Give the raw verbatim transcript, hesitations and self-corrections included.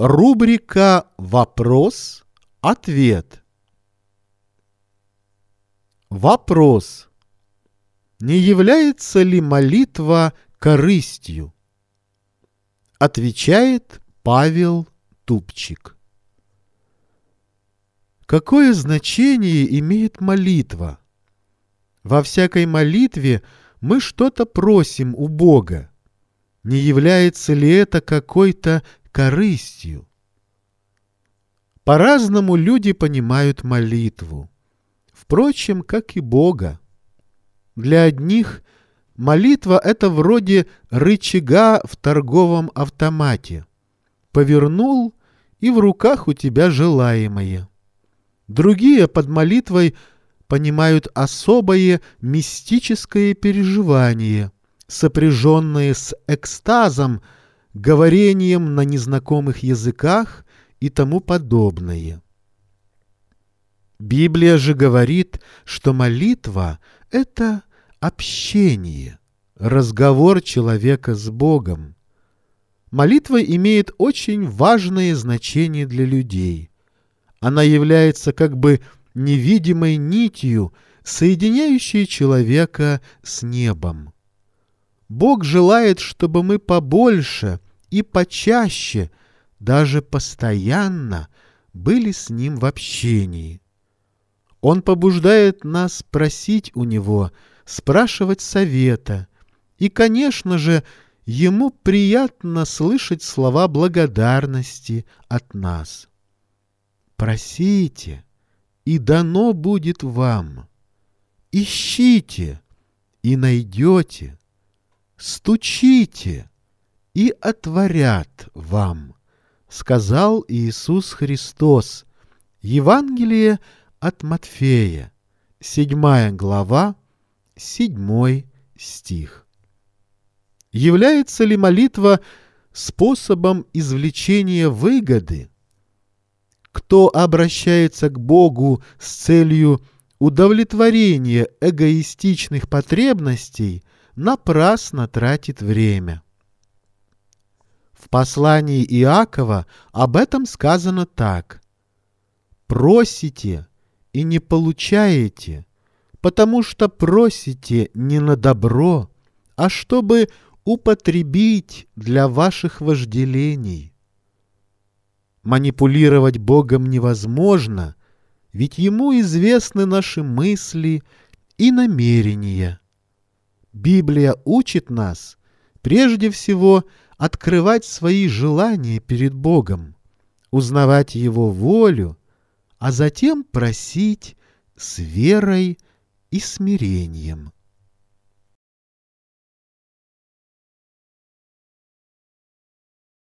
Рубрика «Вопрос-ответ». Вопрос. Не является ли молитва корыстью? Отвечает Павел Тупчик. Какое значение имеет молитва? Во всякой молитве мы что-то просим у Бога. Не является ли это какой-то корыстью? По-разному люди понимают молитву. Впрочем, как и Бога. Для одних молитва — это вроде рычага в торговом автомате. Повернул, и в руках у тебя желаемое. Другие под молитвой понимают особое мистическое переживание, сопряженное с экстазом, говорением на незнакомых языках и тому подобное. Библия же говорит, что молитва — это общение, разговор человека с Богом. Молитва имеет очень важное значение для людей. Она является как бы невидимой нитью, соединяющей человека с небом. Бог желает, чтобы мы побольше и почаще, даже постоянно, были с Ним в общении. Он побуждает нас просить у Него, спрашивать совета. И, конечно же, Ему приятно слышать слова благодарности от нас. Просите, и дано будет вам. Ищите, и найдете. Стучите, и отворят вам, сказал Иисус Христос. Евангелие от Матфея, седьмая глава, седьмой стих. Является ли молитва способом извлечения выгоды? Кто обращается к Богу с целью удовлетворения эгоистичных потребностей, напрасно тратит время. В послании Иакова об этом сказано так: «Просите и не получаете, потому что просите не на добро, а чтобы употребить для ваших вожделений». Манипулировать Богом невозможно, ведь Ему известны наши мысли и намерения. Библия учит нас прежде всего открывать свои желания перед Богом, узнавать Его волю, а затем просить с верой и смирением.